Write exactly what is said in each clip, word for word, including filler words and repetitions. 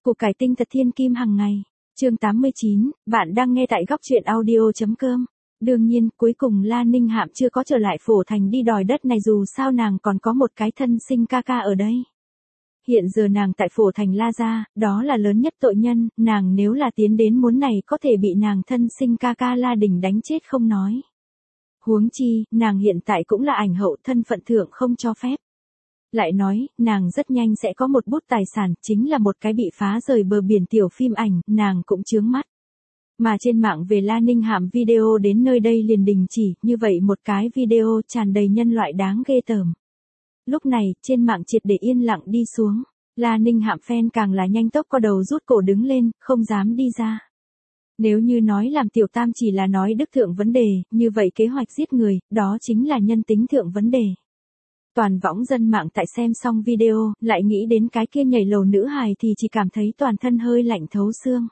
Củ cải tinh thật thiên kim hàng ngày. Chương tám mươi chín, bạn đang nghe tại góc truyện audio.com. Đương nhiên, cuối cùng La Ninh Hạm chưa có trở lại Phổ Thành đi đòi đất này, dù sao nàng còn có một cái thân sinh ca ca ở đây. Hiện giờ nàng tại Phổ Thành La gia, đó là lớn nhất tội nhân, nàng nếu là tiến đến muốn này có thể bị nàng thân sinh ca ca La Đình đánh chết không nói. Huống chi, nàng hiện tại cũng là ảnh hậu, thân phận thượng không cho phép. Lại nói, nàng rất nhanh sẽ có một bút tài sản, chính là một cái bị phá rời bờ biển tiểu phim ảnh, nàng cũng chướng mắt. Mà trên mạng về La Ninh Hạm video đến nơi đây liền đình chỉ, như vậy một cái video tràn đầy nhân loại đáng ghê tởm. Lúc này, trên mạng triệt để yên lặng đi xuống, La Ninh Hạm fan càng là nhanh tốc co đầu rút cổ đứng lên, không dám đi ra. Nếu như nói làm tiểu tam chỉ là nói đức thượng vấn đề, như vậy kế hoạch giết người, đó chính là nhân tính thượng vấn đề. Toàn võng dân mạng tại xem xong video, lại nghĩ đến cái kia nhảy lầu nữ hài thì chỉ cảm thấy toàn thân hơi lạnh thấu xương.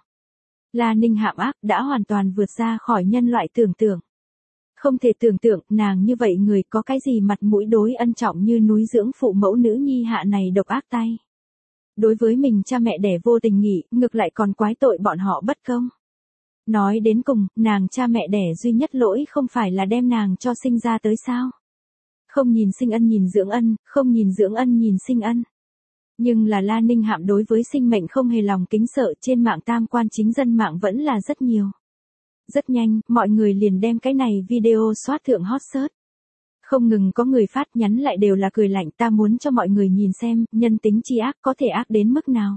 La Ninh Hạm ác đã hoàn toàn vượt ra khỏi nhân loại tưởng tượng. Không thể tưởng tượng, nàng như vậy người có cái gì mặt mũi đối ân trọng như núi dưỡng phụ mẫu nữ nhi hạ này độc ác tay. Đối với mình cha mẹ đẻ vô tình nghỉ, ngược lại còn quái tội bọn họ bất công. Nói đến cùng, nàng cha mẹ đẻ duy nhất lỗi không phải là đem nàng cho sinh ra tới sao. Không nhìn sinh ân nhìn dưỡng ân, không nhìn dưỡng ân nhìn sinh ân. Nhưng là La Ninh Hạm đối với sinh mệnh không hề lòng kính sợ, trên mạng tam quan chính dân mạng vẫn là rất nhiều. Rất nhanh, mọi người liền đem cái này video soát thượng hot search. Không ngừng có người phát nhắn lại đều là cười lạnh, ta muốn cho mọi người nhìn xem, nhân tính chi ác có thể ác đến mức nào.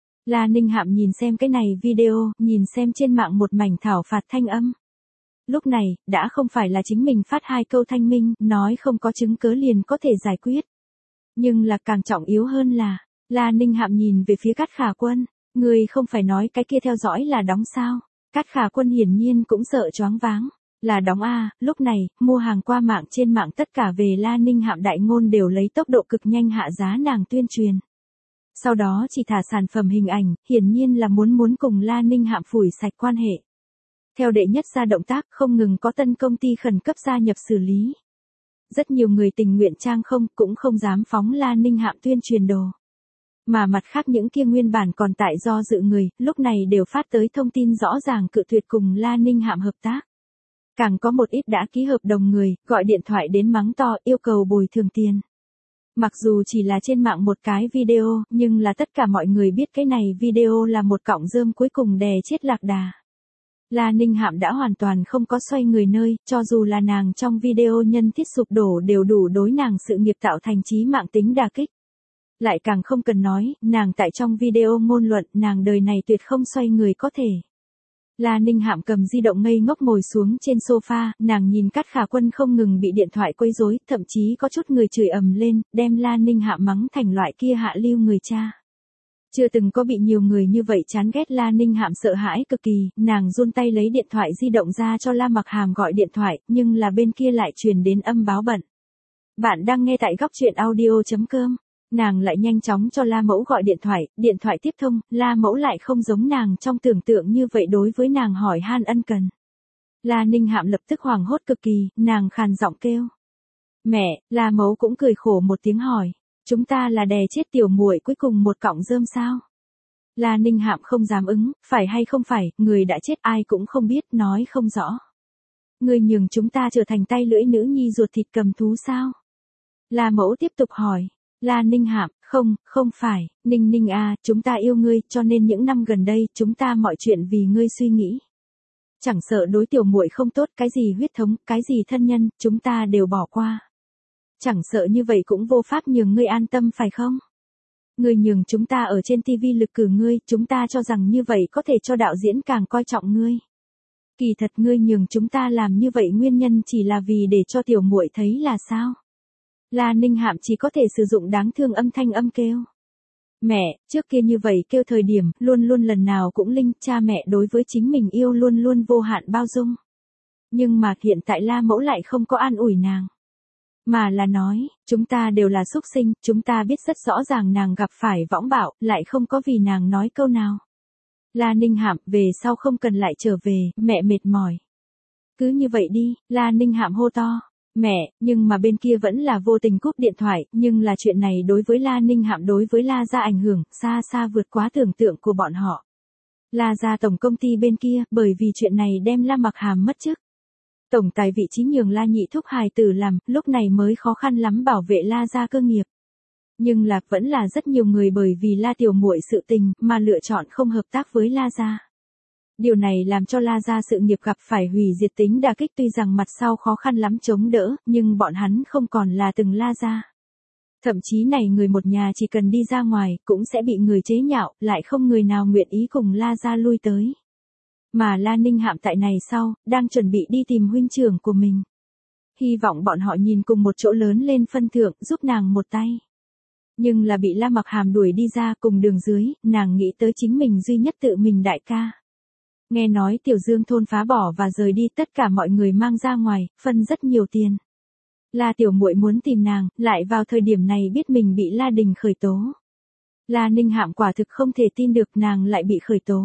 La Ninh Hạm nhìn xem cái này video, nhìn xem trên mạng một mảnh thảo phạt thanh âm. Lúc này, đã không phải là chính mình phát hai câu thanh minh, nói không có chứng cớ liền có thể giải quyết. Nhưng là càng trọng yếu hơn là, La Ninh Hạm nhìn về phía Cát Khả Quân, người không phải nói cái kia theo dõi là đóng sao. Cát Khả Quân hiển nhiên cũng sợ choáng váng, là đóng a. Lúc này, mua hàng qua mạng trên mạng tất cả về La Ninh Hạm đại ngôn đều lấy tốc độ cực nhanh hạ giá nàng tuyên truyền. Sau đó chỉ thả sản phẩm hình ảnh, hiển nhiên là muốn muốn cùng La Ninh Hạm phủi sạch quan hệ. Theo đệ nhất ra động tác, không ngừng có tân công ty khẩn cấp gia nhập xử lý. Rất nhiều người tình nguyện trang không, cũng không dám phóng La Ninh Hạm tuyên truyền đồ. Mà mặt khác những kia nguyên bản còn tại do dự người, lúc này đều phát tới thông tin rõ ràng cự tuyệt cùng La Ninh Hạm hợp tác. Càng có một ít đã ký hợp đồng người, gọi điện thoại đến mắng to, yêu cầu bồi thường tiền. Mặc dù chỉ là trên mạng một cái video, nhưng là tất cả mọi người biết cái này video là một cọng rơm cuối cùng đè chết lạc đà. La Ninh Hạm đã hoàn toàn không có xoay người nơi, cho dù là nàng trong video nhân thiết sụp đổ đều đủ đối nàng sự nghiệp tạo thành chí mạng tính đả kích. Lại càng không cần nói, nàng tại trong video ngôn luận, nàng đời này tuyệt không xoay người có thể. La Ninh Hạm cầm di động ngây ngốc ngồi xuống trên sofa, nàng nhìn Cát Khả Quân không ngừng bị điện thoại quấy rối, thậm chí có chút người chửi ầm lên, đem La Ninh Hạm mắng thành loại kia hạ lưu người cha. Chưa từng có bị nhiều người như vậy chán ghét. La Ninh Hạm sợ hãi cực kỳ, nàng run tay lấy điện thoại di động ra cho La Mặc Hàm gọi điện thoại, nhưng là bên kia lại truyền đến âm báo bận. Bạn đang nghe tại góc truyện audio.com. Nàng lại nhanh chóng cho La Mẫu gọi điện thoại, điện thoại tiếp thông, La Mẫu lại không giống nàng trong tưởng tượng như vậy đối với nàng hỏi han ân cần. La Ninh Hạm lập tức hoảng hốt cực kỳ, nàng khàn giọng kêu. Mẹ, La Mẫu cũng cười khổ một tiếng hỏi. Chúng ta là đè chết tiểu muội cuối cùng một cọng rơm sao? La Ninh Hạm không dám ứng, phải hay không phải, người đã chết ai cũng không biết, nói không rõ. Người nhường chúng ta trở thành tay lưỡi nữ nhi ruột thịt cầm thú sao? La Mẫu tiếp tục hỏi. La Ninh Hạm, không, không phải, Ninh Ninh a, chúng ta yêu ngươi, cho nên những năm gần đây, chúng ta mọi chuyện vì ngươi suy nghĩ. Chẳng sợ đối tiểu muội không tốt, cái gì huyết thống, cái gì thân nhân, chúng ta đều bỏ qua. Chẳng sợ như vậy cũng vô pháp nhường ngươi an tâm phải không? Ngươi nhường chúng ta ở trên tivi lực cử ngươi, chúng ta cho rằng như vậy có thể cho đạo diễn càng coi trọng ngươi. Kỳ thật ngươi nhường chúng ta làm như vậy nguyên nhân chỉ là vì để cho tiểu muội thấy là sao? La Ninh Hạm chỉ có thể sử dụng đáng thương âm thanh âm kêu. Mẹ, trước kia như vậy kêu thời điểm, luôn luôn lần nào cũng linh, cha mẹ đối với chính mình yêu luôn luôn vô hạn bao dung. Nhưng mà hiện tại La Mẫu lại không có an ủi nàng. Mà là nói, chúng ta đều là súc sinh, chúng ta biết rất rõ ràng nàng gặp phải võng bạo, lại không có vì nàng nói câu nào. La Ninh Hạm, về sau không cần lại trở về, mẹ mệt mỏi. Cứ như vậy đi, La Ninh Hạm hô to. Mẹ, nhưng mà bên kia vẫn là vô tình cúp điện thoại, nhưng là chuyện này đối với La Ninh Hạm đối với La gia ảnh hưởng, xa xa vượt quá tưởng tượng của bọn họ. La gia tổng công ty bên kia, bởi vì chuyện này đem La Mặc Hàm mất chức. Tổng tài vị trí nhường La nhị thúc hài tử làm, lúc này mới khó khăn lắm bảo vệ La gia cơ nghiệp. Nhưng là vẫn là rất nhiều người bởi vì La tiểu muội sự tình mà lựa chọn không hợp tác với La gia. Điều này làm cho La gia sự nghiệp gặp phải hủy diệt tính đả kích, tuy rằng mặt sau khó khăn lắm chống đỡ, nhưng bọn hắn không còn là từng La gia. Thậm chí này người một nhà chỉ cần đi ra ngoài cũng sẽ bị người chế nhạo, lại không người nào nguyện ý cùng La gia lui tới. Mà La Ninh Hạm tại này sau, đang chuẩn bị đi tìm huynh trưởng của mình. Hy vọng bọn họ nhìn cùng một chỗ lớn lên phân thượng, giúp nàng một tay. Nhưng là bị La Mặc Hàm đuổi đi ra cùng đường dưới, nàng nghĩ tới chính mình duy nhất tự mình đại ca. Nghe nói Tiểu Dương thôn phá bỏ và rời đi, tất cả mọi người mang ra ngoài, phân rất nhiều tiền. La tiểu muội muốn tìm nàng, lại vào thời điểm này biết mình bị La Đình khởi tố. La Ninh Hạm quả thực không thể tin được nàng lại bị khởi tố.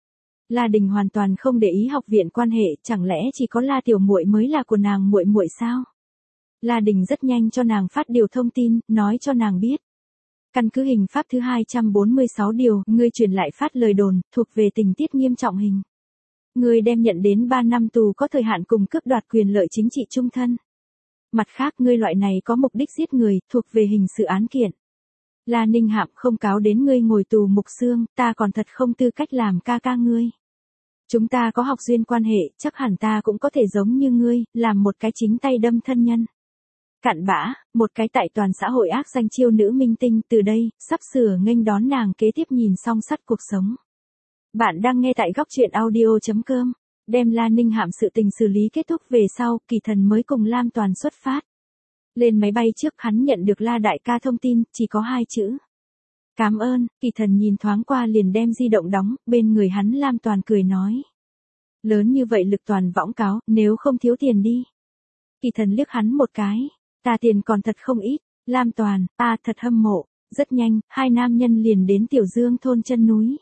La Đình hoàn toàn không để ý học viện quan hệ, chẳng lẽ chỉ có La tiểu muội mới là của nàng muội muội sao? La Đình rất nhanh cho nàng phát điều thông tin, nói cho nàng biết. Căn cứ hình pháp thứ hai trăm bốn mươi sáu điều, ngươi truyền lại phát lời đồn, thuộc về tình tiết nghiêm trọng hình. Ngươi đem nhận đến ba năm tù có thời hạn cùng cướp đoạt quyền lợi chính trị chung thân. Mặt khác, ngươi loại này có mục đích giết người, thuộc về hình sự án kiện. La Ninh Hạm không cáo đến ngươi ngồi tù mục xương, ta còn thật không tư cách làm ca ca ngươi. Chúng ta có học duyên quan hệ, chắc hẳn ta cũng có thể giống như ngươi, làm một cái chính tay đâm thân nhân. Cặn bã, một cái tại toàn xã hội ác danh chiêu nữ minh tinh, từ đây, sắp sửa nghênh đón nàng kế tiếp nhìn song sắt cuộc sống. Bạn đang nghe tại góc truyện audio chấm com. Đem La Ninh Hạm sự tình xử lý kết thúc về sau, Kỳ Thần mới cùng Lam Toàn xuất phát. Lên máy bay trước hắn nhận được La đại ca thông tin, chỉ có hai chữ. Cảm ơn, Kỳ Thần nhìn thoáng qua liền đem di động đóng, bên người hắn Lam Toàn cười nói. Lớn như vậy lực toàn võng cáo, nếu không thiếu tiền đi. Kỳ Thần liếc hắn một cái, ta tiền còn thật không ít, Lam Toàn, ta thật hâm mộ. Rất nhanh, hai nam nhân liền đến Tiểu Dương thôn chân núi.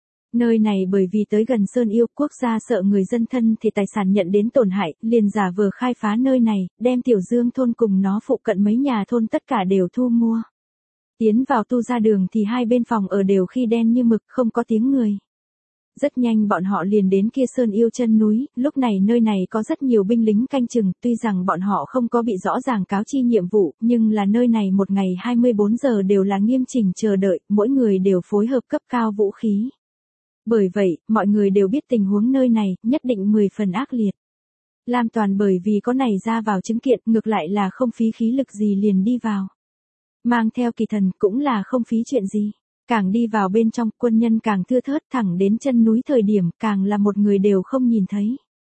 Nơi này bởi vì tới gần Sơn Yêu, quốc gia sợ người dân thân thì tài sản nhận đến tổn hại, liền giả vờ khai phá nơi này, đem Tiểu Dương thôn cùng nó phụ cận mấy nhà thôn tất cả đều thu mua. Tiến vào tu ra đường thì hai bên phòng ở đều khi đen như mực, không có tiếng người. Rất nhanh bọn họ liền đến kia Sơn Yêu chân núi, lúc này nơi này có rất nhiều binh lính canh chừng, tuy rằng bọn họ không có bị rõ ràng cáo chi nhiệm vụ, nhưng là nơi này một ngày hai mươi bốn giờ đều là nghiêm chỉnh chờ đợi, mỗi người đều phối hợp cấp cao vũ khí. Bởi vậy, mọi người đều biết tình huống nơi này, nhất định mười phần ác liệt. Lam Toàn bởi vì có này ra vào chứng kiện, ngược lại là không phí khí lực gì liền đi vào. Mang theo Kỳ Thần cũng là không phí chuyện gì. Càng đi vào bên trong, quân nhân càng thưa thớt, thẳng đến chân núi thời điểm, càng là một người đều không nhìn thấy.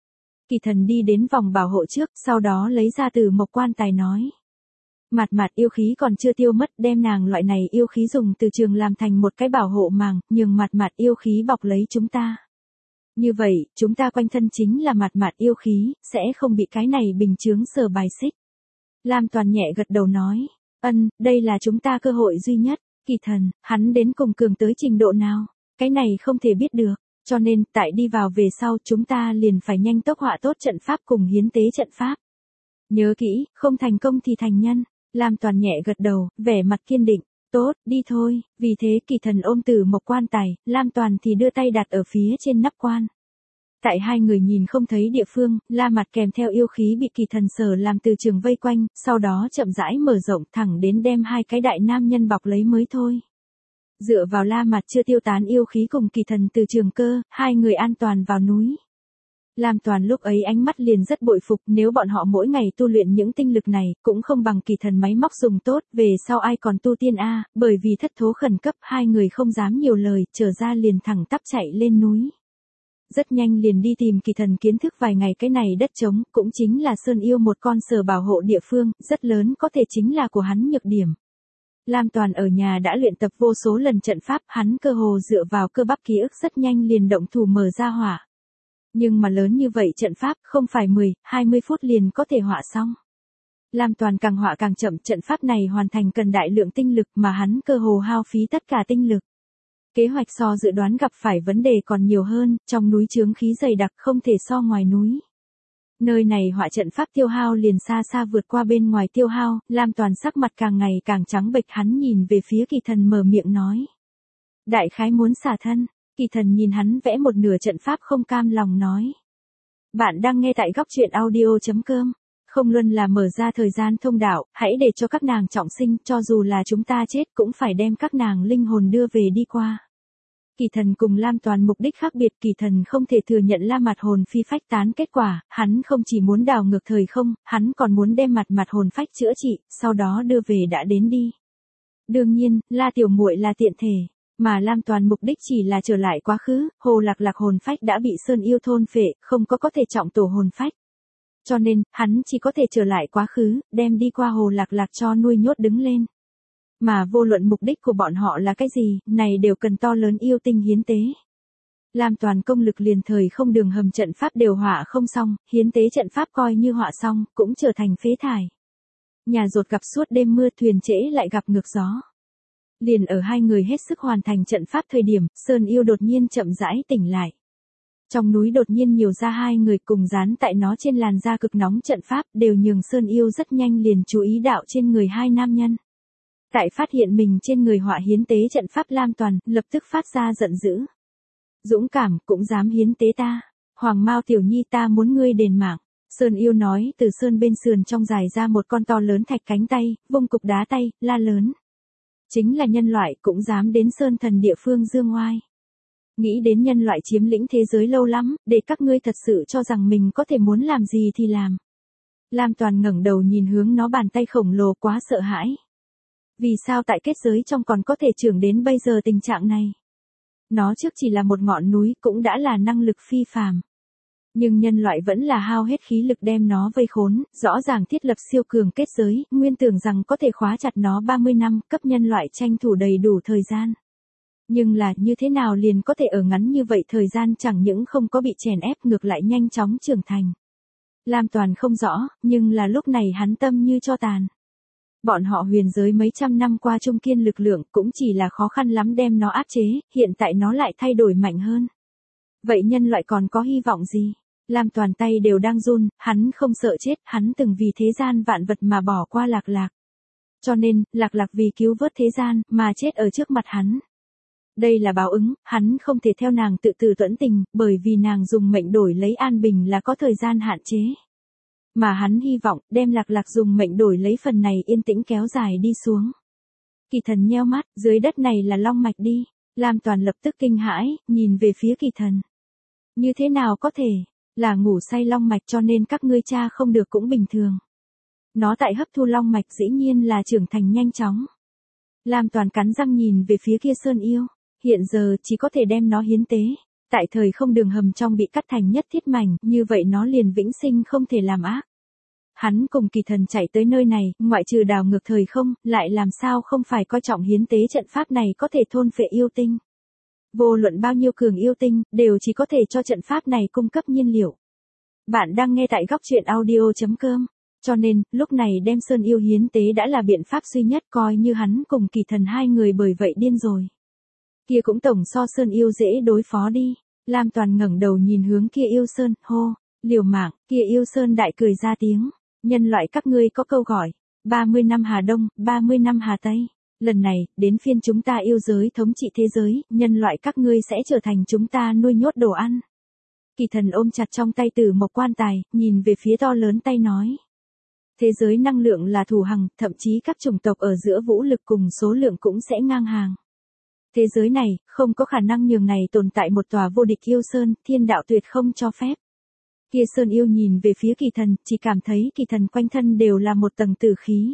Kỳ Thần đi đến vòng bảo hộ trước, sau đó lấy ra từ mộc quan tài nói. Mặt mặt yêu khí còn chưa tiêu mất, đem nàng loại này yêu khí dùng từ trường làm thành một cái bảo hộ màng, nhường mặt mặt yêu khí bọc lấy chúng ta. Như vậy, chúng ta quanh thân chính là mặt mặt yêu khí, sẽ không bị cái này bình chướng sở bài xích. Lam Toàn nhẹ gật đầu nói, ân, đây là chúng ta cơ hội duy nhất. Kỳ Thần, hắn đến cùng cường tới trình độ nào, cái này không thể biết được, cho nên, tại đi vào về sau chúng ta liền phải nhanh tốc họa tốt trận pháp cùng hiến tế trận pháp. Nhớ kỹ, không thành công thì thành nhân. Lam Toàn nhẹ gật đầu, vẻ mặt kiên định, tốt, đi thôi, vì thế Kỳ Thần ôm từ mộc quan tài, Lam Toàn thì đưa tay đặt ở phía trên nắp quan. Tại hai người nhìn không thấy địa phương, La Mặt kèm theo yêu khí bị Kỳ Thần sở làm từ trường vây quanh, sau đó chậm rãi mở rộng thẳng đến đem hai cái đại nam nhân bọc lấy mới thôi. Dựa vào La Mặt chưa tiêu tán yêu khí cùng Kỳ Thần từ trường cơ, hai người an toàn vào núi. Lam Toàn lúc ấy ánh mắt liền rất bội phục, nếu bọn họ mỗi ngày tu luyện những tinh lực này, cũng không bằng Kỳ Thần máy móc dùng tốt, về sau ai còn tu tiên a, bởi vì thất thố khẩn cấp, hai người không dám nhiều lời, trở ra liền thẳng tắp chạy lên núi. Rất nhanh liền đi tìm Kỳ Thần kiến thức vài ngày cái này đất trống, cũng chính là Sơn Yêu một con sở bảo hộ địa phương, rất lớn có thể chính là của hắn nhược điểm. Lam Toàn ở nhà đã luyện tập vô số lần trận pháp, hắn cơ hồ dựa vào cơ bắp ký ức rất nhanh liền động thủ mở ra hỏa. Nhưng mà lớn như vậy trận pháp không phải mười, hai mươi phút liền có thể họa xong. Lam Toàn càng họa càng chậm, trận pháp này hoàn thành cần đại lượng tinh lực mà hắn cơ hồ hao phí tất cả tinh lực. Kế hoạch so dự đoán gặp phải vấn đề còn nhiều hơn, trong núi chướng khí dày đặc không thể so ngoài núi. Nơi này họa trận pháp tiêu hao liền xa xa vượt qua bên ngoài tiêu hao, Lam Toàn sắc mặt càng ngày càng trắng bệch, hắn nhìn về phía Kỳ Thần mở miệng nói. Đại khái muốn xả thân, Kỳ Thần nhìn hắn vẽ một nửa trận pháp không cam lòng nói. Bạn đang nghe tại góc truyện audio.com. Không luân là mở ra thời gian thông đạo, hãy để cho các nàng trọng sinh, cho dù là chúng ta chết cũng phải đem các nàng linh hồn đưa về đi qua. Kỳ Thần cùng Lam Toàn mục đích khác biệt, Kỳ Thần không thể thừa nhận La Mặt hồn phi phách tán kết quả, hắn không chỉ muốn đảo ngược thời không, hắn còn muốn đem mặt mặt hồn phách chữa trị, sau đó đưa về đã đến đi. Đương nhiên, La tiểu muội là tiện thể, mà Lam Toàn mục đích chỉ là trở lại quá khứ, Hồ Lạc Lạc hồn phách đã bị Sơn Yêu thôn phệ, không có có thể trọng tổ hồn phách. Cho nên, hắn chỉ có thể trở lại quá khứ, đem đi qua Hồ Lạc Lạc cho nuôi nhốt đứng lên. Mà vô luận mục đích của bọn họ là cái gì, này đều cần to lớn yêu tinh hiến tế. Lam Toàn công lực liền thời không đường hầm trận pháp đều họa không xong, hiến tế trận pháp coi như họa xong, cũng trở thành phế thải. Nhà rột gặp suốt đêm mưa, thuyền trễ lại gặp ngược gió. Liền ở hai người hết sức hoàn thành trận pháp thời điểm, Sơn Yêu đột nhiên chậm rãi tỉnh lại. Trong núi đột nhiên nhiều ra hai người cùng dán tại nó trên làn da cực nóng trận pháp, đều nhường Sơn Yêu rất nhanh liền chú ý đạo trên người hai nam nhân. Tại phát hiện mình trên người họa hiến tế trận pháp, Lam Toàn lập tức phát ra giận dữ. Dũng cảm, cũng dám hiến tế ta. Hoàng Mao tiểu nhi, ta muốn ngươi đền mạng. Sơn Yêu nói, từ sơn bên sườn trong dài ra một con to lớn thạch cánh tay, vung cục đá tay, la lớn. Chính là nhân loại cũng dám đến sơn thần địa phương dương oai. Nghĩ đến nhân loại chiếm lĩnh thế giới lâu lắm, để các ngươi thật sự cho rằng mình có thể muốn làm gì thì làm. Lam Toàn ngẩng đầu nhìn hướng nó, bàn tay khổng lồ quá sợ hãi. Vì sao tại kết giới trong còn có thể trưởng đến bây giờ tình trạng này? Nó trước chỉ là một ngọn núi cũng đã là năng lực phi phàm. Nhưng nhân loại vẫn là hao hết khí lực đem nó vây khốn, rõ ràng thiết lập siêu cường kết giới, nguyên tưởng rằng có thể khóa chặt nó ba mươi năm, cấp nhân loại tranh thủ đầy đủ thời gian. Nhưng là như thế nào liền có thể ở ngắn như vậy thời gian chẳng những không có bị chèn ép, ngược lại nhanh chóng trưởng thành. Lam Toàn không rõ, nhưng là lúc này hắn tâm như tro tàn. Bọn họ huyền giới mấy trăm năm qua trung kiên lực lượng cũng chỉ là khó khăn lắm đem nó áp chế, hiện tại nó lại thay đổi mạnh hơn. Vậy nhân loại còn có hy vọng gì? Lam Toàn tay đều đang run, hắn không sợ chết, hắn từng vì thế gian vạn vật mà bỏ qua Lạc Lạc. Cho nên, Lạc Lạc vì cứu vớt thế gian, mà chết ở trước mặt hắn. Đây là báo ứng, hắn không thể theo nàng tự tử tuẫn tình, bởi vì nàng dùng mệnh đổi lấy an bình là có thời gian hạn chế. Mà hắn hy vọng, đem Lạc Lạc dùng mệnh đổi lấy phần này yên tĩnh kéo dài đi xuống. Kỳ Thần nheo mắt, dưới đất này là long mạch đi. Lam Toàn lập tức kinh hãi, nhìn về phía Kỳ Thần. Như thế nào có thể, là ngủ say long mạch cho nên các ngươi cha không được cũng bình thường. Nó tại hấp thu long mạch dĩ nhiên là trưởng thành nhanh chóng. Lam Toàn cắn răng nhìn về phía kia Sơn Yêu, hiện giờ chỉ có thể đem nó hiến tế. Tại thời không đường hầm trong bị cắt thành nhất thiết mảnh, như vậy nó liền vĩnh sinh không thể làm ác. Hắn cùng Kỳ Thần chạy tới nơi này, ngoại trừ đào ngược thời không, lại làm sao không phải coi trọng hiến tế trận pháp này có thể thôn phệ yêu tinh. Vô luận bao nhiêu cường yêu tinh, đều chỉ có thể cho trận pháp này cung cấp nhiên liệu. Bạn đang nghe tại góc truyện audio.com. Cho nên, lúc này đem Sơn Yêu hiến tế đã là biện pháp duy nhất, coi như hắn cùng Kỳ Thần hai người bởi vậy điên rồi. Kia cũng tổng so Sơn Yêu dễ đối phó đi. Lam Toàn ngẩng đầu nhìn hướng kia Yêu Sơn, hô, liều mạng, kia Yêu Sơn đại cười ra tiếng. Nhân loại các ngươi có câu gọi, ba mươi năm Hà Đông, ba mươi năm Hà Tây. Lần này, đến phiên chúng ta yêu giới thống trị thế giới, nhân loại các ngươi sẽ trở thành chúng ta nuôi nhốt đồ ăn. Kỳ Thần ôm chặt trong tay Tử Mộc quan tài, nhìn về phía to lớn tay nói. Thế giới năng lượng là thù hằng, thậm chí các chủng tộc ở giữa vũ lực cùng số lượng cũng sẽ ngang hàng. Thế giới này, không có khả năng nhường này tồn tại một tòa vô địch yêu sơn, thiên đạo tuyệt không cho phép. Kia Sơn Yêu nhìn về phía Kỳ Thần, chỉ cảm thấy Kỳ Thần quanh thân đều là một tầng tử khí.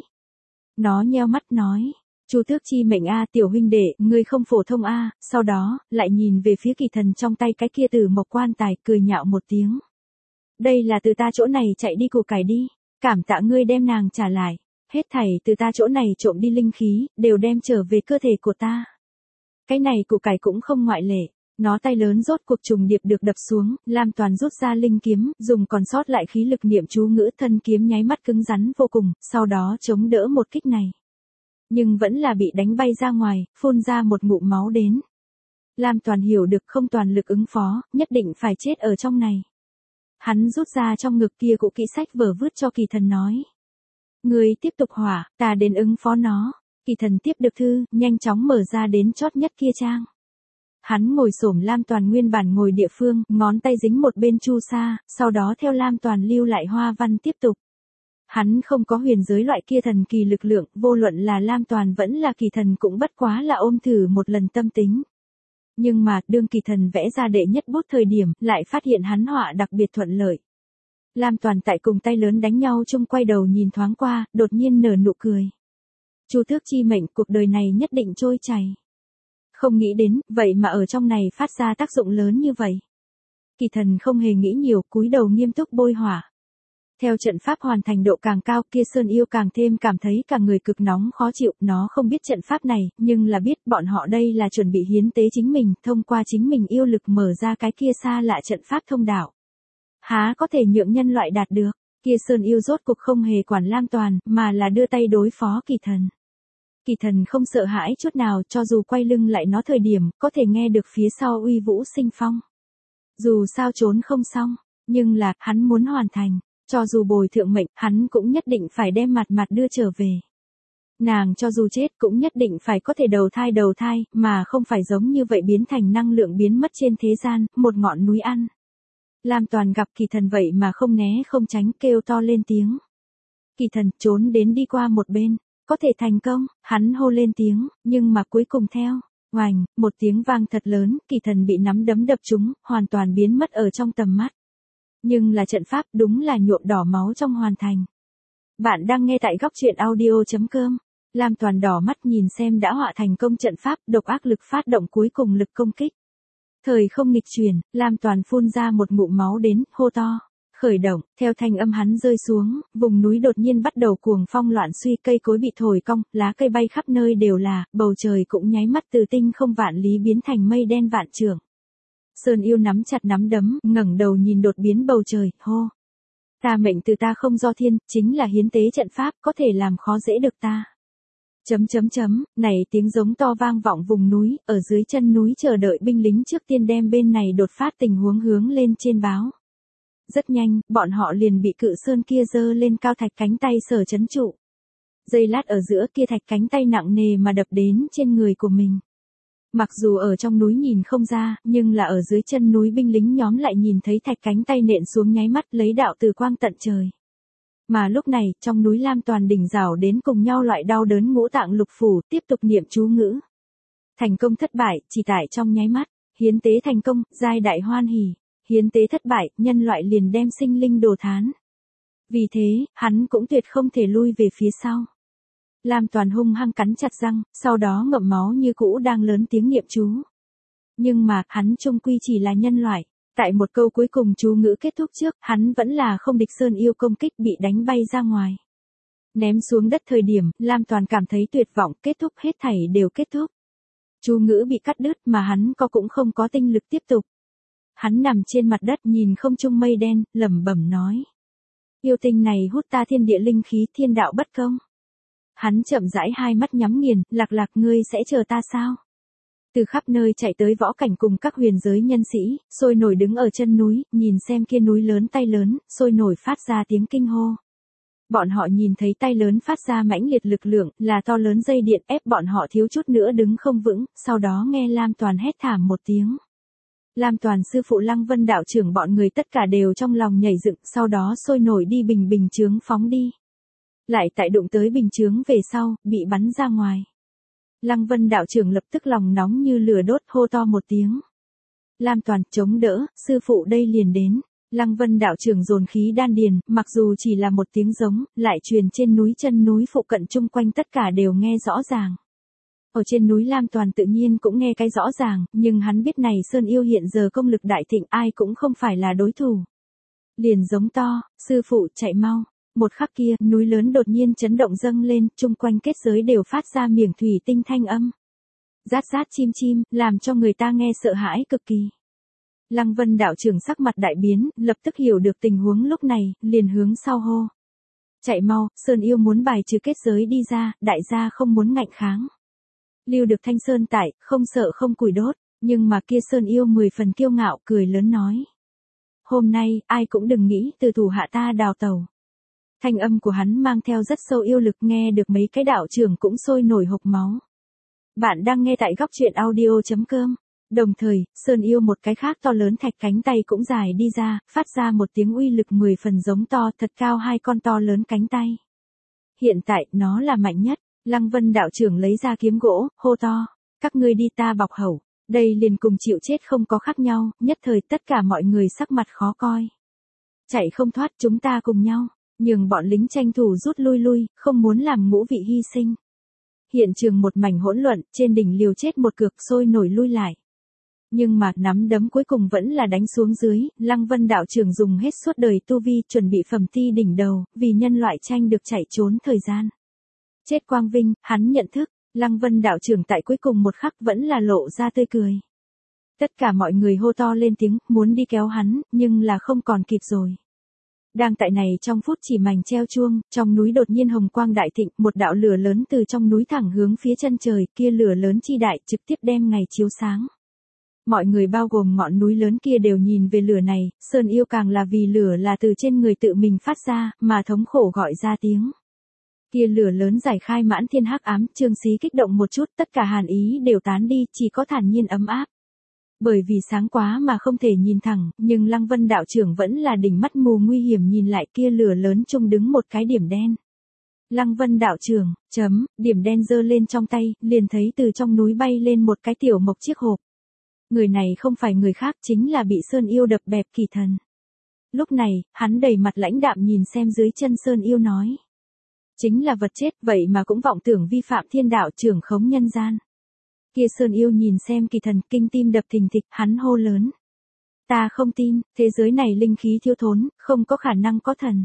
Nó nheo mắt nói, Chu Tước chi mệnh a, tiểu huynh đệ, ngươi không phổ thông a, sau đó, lại nhìn về phía Kỳ Thần trong tay cái kia Tử Mộc quan tài, cười nhạo một tiếng. Đây là từ ta chỗ này chạy đi củ cải đi, cảm tạ ngươi đem nàng trả lại, hết thảy từ ta chỗ này trộm đi linh khí, đều đem trở về cơ thể của ta. Cái này củ cải cũng không ngoại lệ. Nó tay lớn rốt cuộc trùng điệp được đập xuống, Lam Toàn rút ra linh kiếm, dùng còn sót lại khí lực niệm chú ngữ, thân kiếm nháy mắt cứng rắn vô cùng, sau đó chống đỡ một kích này. Nhưng vẫn là bị đánh bay ra ngoài, phun ra một ngụm máu đến. Lam Toàn hiểu được không toàn lực ứng phó, nhất định phải chết ở trong này. Hắn rút ra trong ngực kia cũ kỹ sách vở vứt cho Kỳ Thần nói. Ngươi tiếp tục hỏa, ta đến ứng phó nó. Kỳ Thần tiếp được thư, nhanh chóng mở ra đến chót nhất kia trang. Hắn ngồi xổm Lam Toàn nguyên bản ngồi địa phương, ngón tay dính một bên chu sa, sau đó theo Lam Toàn lưu lại hoa văn tiếp tục. Hắn không có huyền giới loại kia thần kỳ lực lượng, vô luận là Lam Toàn vẫn là Kỳ Thần cũng bất quá là ôm thử một lần tâm tính. Nhưng mà, đương Kỳ Thần vẽ ra đệ nhất bút thời điểm, lại phát hiện hắn họa đặc biệt thuận lợi. Lam Toàn tại cùng tay lớn đánh nhau chung quay đầu nhìn thoáng qua, đột nhiên nở nụ cười. Chu tước chi mệnh, cuộc đời này nhất định trôi chảy. Không nghĩ đến, vậy mà ở trong này phát ra tác dụng lớn như vậy. Kỳ Thần không hề nghĩ nhiều, cúi đầu nghiêm túc bôi hỏa. Theo trận pháp hoàn thành độ càng cao, kia Sơn Yêu càng thêm cảm thấy cả người cực nóng khó chịu, nó không biết trận pháp này, nhưng là biết bọn họ đây là chuẩn bị hiến tế chính mình, thông qua chính mình yêu lực mở ra cái kia xa lạ trận pháp thông đạo. Há có thể nhượng nhân loại đạt được, kia Sơn Yêu rốt cục không hề quản Lam Toàn, mà là đưa tay đối phó Kỳ Thần. Kỳ Thần không sợ hãi chút nào, cho dù quay lưng lại nó thời điểm, có thể nghe được phía sau uy vũ sinh phong. Dù sao trốn không xong, nhưng là, hắn muốn hoàn thành. Cho dù bồi thượng mệnh, hắn cũng nhất định phải đem mặt mặt đưa trở về. Nàng cho dù chết cũng nhất định phải có thể đầu thai đầu thai, mà không phải giống như vậy biến thành năng lượng biến mất trên thế gian, một ngọn núi ăn. Lam Toàn gặp Kỳ Thần vậy mà không né không tránh, kêu to lên tiếng. Kỳ Thần trốn đến đi qua một bên, có thể thành công, hắn hô lên tiếng, nhưng mà cuối cùng theo. Oành, một tiếng vang thật lớn, Kỳ Thần bị nắm đấm đập trúng, hoàn toàn biến mất ở trong tầm mắt. Nhưng là trận pháp đúng là nhuộm đỏ máu trong hoàn thành. Bạn đang nghe tại góc truyện audio chấm com. Lam Toàn đỏ mắt nhìn xem đã họa thành công trận pháp, độc ác lực phát động cuối cùng lực công kích. Thời không nghịch chuyển, Lam Toàn phun ra một ngụm máu đến, hô to. Khởi động, theo thanh âm hắn rơi xuống, vùng núi đột nhiên bắt đầu cuồng phong loạn suy, cây cối bị thổi cong, lá cây bay khắp nơi đều là, bầu trời cũng nháy mắt từ tinh không vạn lý biến thành mây đen vạn trượng. Sơn Yêu nắm chặt nắm đấm, ngẩng đầu nhìn đột biến bầu trời, hô. Ta mệnh từ ta không do thiên, chính là hiến tế trận pháp, có thể làm khó dễ được ta. Chấm chấm chấm, này tiếng giống to vang vọng vùng núi, ở dưới chân núi chờ đợi binh lính trước tiên đem bên này đột phát tình huống hướng lên trên báo. Rất nhanh, bọn họ liền bị cự sơn kia giơ lên cao thạch cánh tay sở chấn trụ. Giây lát ở giữa kia thạch cánh tay nặng nề mà đập đến trên người của mình. Mặc dù ở trong núi nhìn không ra, nhưng là ở dưới chân núi binh lính nhóm lại nhìn thấy thạch cánh tay nện xuống nháy mắt lấy đạo từ quang tận trời. Mà lúc này, trong núi Lam Toàn đỉnh rào đến cùng nhau loại đau đớn ngũ tạng lục phủ, tiếp tục niệm chú ngữ. Thành công thất bại, chỉ tại trong nháy mắt, hiến tế thành công, giai đại hoan hỉ, hiến tế thất bại, nhân loại liền đem sinh linh đồ thán. Vì thế, hắn cũng tuyệt không thể lui về phía sau. Lam Toàn hung hăng cắn chặt răng, sau đó ngậm máu như cũ đang lớn tiếng niệm chú. Nhưng mà, hắn chung quy chỉ là nhân loại. Tại một câu cuối cùng chú ngữ kết thúc trước, hắn vẫn là không địch Sơn Yêu công kích bị đánh bay ra ngoài. Ném xuống đất thời điểm, Lam Toàn cảm thấy tuyệt vọng, kết thúc hết thảy đều kết thúc. Chú ngữ bị cắt đứt mà hắn có cũng không có tinh lực tiếp tục. Hắn nằm trên mặt đất nhìn không trung mây đen, lẩm bẩm nói. Yêu tinh này hút ta thiên địa linh khí, thiên đạo bất công. Hắn chậm rãi hai mắt nhắm nghiền, lạc lạc ngươi sẽ chờ ta sao? Từ khắp nơi chạy tới võ cảnh cùng các huyền giới nhân sĩ, sôi nổi đứng ở chân núi, nhìn xem kia núi lớn tay lớn, sôi nổi phát ra tiếng kinh hô. Bọn họ nhìn thấy tay lớn phát ra mãnh liệt lực lượng, là to lớn dây điện ép bọn họ thiếu chút nữa đứng không vững, sau đó nghe Lam Toàn hét thảm một tiếng. Lam Toàn sư phụ Lăng Vân đạo trưởng bọn người tất cả đều trong lòng nhảy dựng, sau đó sôi nổi đi bình bình chướng phóng đi. Lại tại đụng tới bình chướng về sau, bị bắn ra ngoài. Lăng Vân đạo trưởng lập tức lòng nóng như lửa đốt, hô to một tiếng. Lam Toàn chống đỡ, sư phụ đây liền đến. Lăng Vân đạo trưởng dồn khí đan điền, mặc dù chỉ là một tiếng giống, lại truyền trên núi chân núi phụ cận chung quanh tất cả đều nghe rõ ràng. Ở trên núi Lam Toàn tự nhiên cũng nghe cái rõ ràng, nhưng hắn biết này Sơn Yêu hiện giờ công lực đại thịnh, ai cũng không phải là đối thủ. Liền giống to, sư phụ chạy mau. Một khắc kia, núi lớn đột nhiên chấn động dâng lên, chung quanh kết giới đều phát ra miệng thủy tinh thanh âm. Rát rát chim chim, làm cho người ta nghe sợ hãi cực kỳ. Lăng Vân đạo trưởng sắc mặt đại biến, lập tức hiểu được tình huống lúc này, liền hướng sau hô. Chạy mau, Sơn Yêu muốn bài trừ kết giới đi ra, đại gia không muốn ngạnh kháng. Lưu được Thanh Sơn tại, không sợ không củi đốt, nhưng mà kia Sơn Yêu mười phần kiêu ngạo, cười lớn nói. hôm nay, ai cũng đừng nghĩ từ thủ hạ ta đào tẩu. Thanh âm của hắn mang theo rất sâu yêu lực, nghe được mấy cái đạo trưởng cũng sôi nổi hộc máu. Bạn đang nghe tại góc truyện audio.com. Đồng thời, Sơn Yêu một cái khác to lớn thạch cánh tay cũng dài đi ra, phát ra một tiếng uy lực mười phần giống to thật cao hai con to lớn cánh tay. Hiện tại, nó là mạnh nhất. Lăng Vân đạo trưởng lấy ra kiếm gỗ, hô to. Các ngươi đi ta bọc hẩu. Đây liền cùng chịu chết không có khác nhau, nhất thời tất cả mọi người sắc mặt khó coi. Chạy không thoát, chúng ta cùng nhau. Nhưng bọn lính tranh thủ rút lui lui, không muốn làm ngũ vị hy sinh. Hiện trường một mảnh hỗn loạn, trên đỉnh liều chết một cược sôi nổi lui lại. Nhưng mà nắm đấm cuối cùng vẫn là đánh xuống dưới, Lăng Vân đạo trưởng dùng hết suốt đời tu vi chuẩn bị phẩm ti đỉnh đầu, vì nhân loại tranh được chạy trốn thời gian. Chết quang vinh, hắn nhận thức, Lăng Vân đạo trưởng tại cuối cùng một khắc vẫn là lộ ra tươi cười. Tất cả mọi người hô to lên tiếng, muốn đi kéo hắn, nhưng là không còn kịp rồi. Đang tại này trong phút chỉ mảnh treo chuông, trong núi đột nhiên hồng quang đại thịnh, một đạo lửa lớn từ trong núi thẳng hướng phía chân trời, kia lửa lớn chi đại trực tiếp đem ngày chiếu sáng. Mọi người bao gồm ngọn núi lớn kia đều nhìn về lửa này, Sơn Yêu càng là vì lửa là từ trên người tự mình phát ra, mà thống khổ gọi ra tiếng. Kia lửa lớn giải khai mãn thiên hắc ám, Trương Xí kích động một chút, tất cả hàn ý đều tán đi, chỉ có thản nhiên ấm áp. Bởi vì sáng quá mà không thể nhìn thẳng, nhưng Lăng Vân đạo trưởng vẫn là đỉnh mắt mù nguy hiểm nhìn lại kia lửa lớn trông đứng một cái điểm đen. Lăng Vân đạo trưởng, chấm, điểm đen giơ lên trong tay, liền thấy từ trong núi bay lên một cái tiểu mộc chiếc hộp. Người này không phải người khác, chính là bị Sơn Yêu đập bẹp Kỳ Thần. Lúc này, hắn đầy mặt lãnh đạm nhìn xem dưới chân Sơn Yêu nói. Chính là vật chết, vậy mà cũng vọng tưởng vi phạm thiên đạo trưởng khống nhân gian. Kia Sơn Yêu nhìn xem Kỳ Thần, kinh tim đập thình thịch, hắn hô lớn. Ta không tin, thế giới này linh khí thiếu thốn, không có khả năng có thần.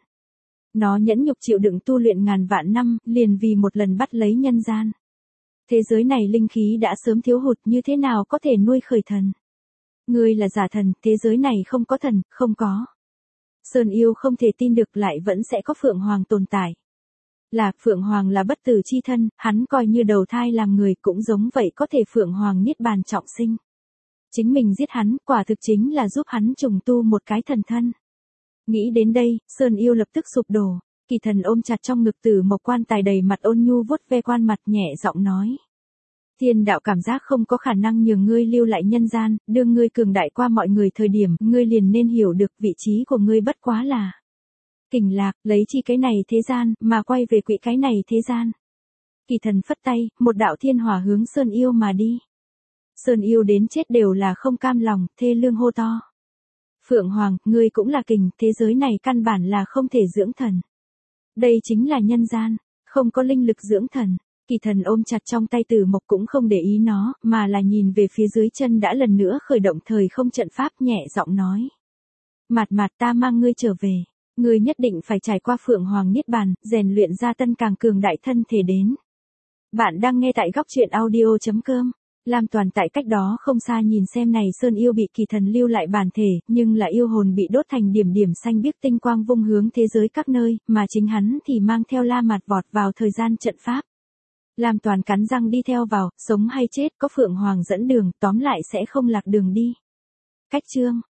Nó nhẫn nhục chịu đựng tu luyện ngàn vạn năm, liền vì một lần bắt lấy nhân gian. Thế giới này linh khí đã sớm thiếu hụt, như thế nào có thể nuôi khởi thần. Ngươi là giả thần, thế giới này không có thần, không có. Sơn Yêu không thể tin được, lại vẫn sẽ có Phượng Hoàng tồn tại. Là, Phượng Hoàng là bất tử chi thân, hắn coi như đầu thai làm người cũng giống vậy, có thể Phượng Hoàng niết bàn trọng sinh. Chính mình giết hắn, quả thực chính là giúp hắn trùng tu một cái thần thân. Nghĩ đến đây, Sơn Yêu lập tức sụp đổ. Kỳ Thần ôm chặt trong ngực Tử Mộc quan tài, đầy mặt ôn nhu vuốt ve quan mặt, nhẹ giọng nói. Thiên đạo cảm giác không có khả năng nhường ngươi lưu lại nhân gian, đương ngươi cường đại qua mọi người thời điểm, ngươi liền nên hiểu được vị trí của ngươi bất quá là kình lạc, lấy chi cái này thế gian, mà quay về quỹ cái này thế gian. Kỳ Thần phất tay, một đạo thiên hỏa hướng Sơn Yêu mà đi. Sơn Yêu đến chết đều là không cam lòng, thê lương hô to. Phượng Hoàng, ngươi cũng là kình, thế giới này căn bản là không thể dưỡng thần. Đây chính là nhân gian, không có linh lực dưỡng thần. Kỳ Thần ôm chặt trong tay Tử Mộc cũng không để ý nó, mà là nhìn về phía dưới chân đã lần nữa khởi động thời không trận pháp, nhẹ giọng nói. Mạt mạt, ta mang ngươi trở về. Ngươi nhất định phải trải qua Phượng Hoàng niết bàn, rèn luyện ra tân càng cường đại thân thể đến. Bạn đang nghe tại góc truyện audio.com. Lam Toàn tại cách đó không xa nhìn xem này Sơn Yêu bị Kỳ Thần lưu lại bản thể, nhưng là yêu hồn bị đốt thành điểm điểm xanh biếc tinh quang vung hướng thế giới các nơi, mà chính hắn thì mang theo La Mạt vọt vào thời gian trận pháp. Lam Toàn cắn răng đi theo vào, sống hay chết có Phượng Hoàng dẫn đường, tóm lại sẽ không lạc đường đi. Cách chương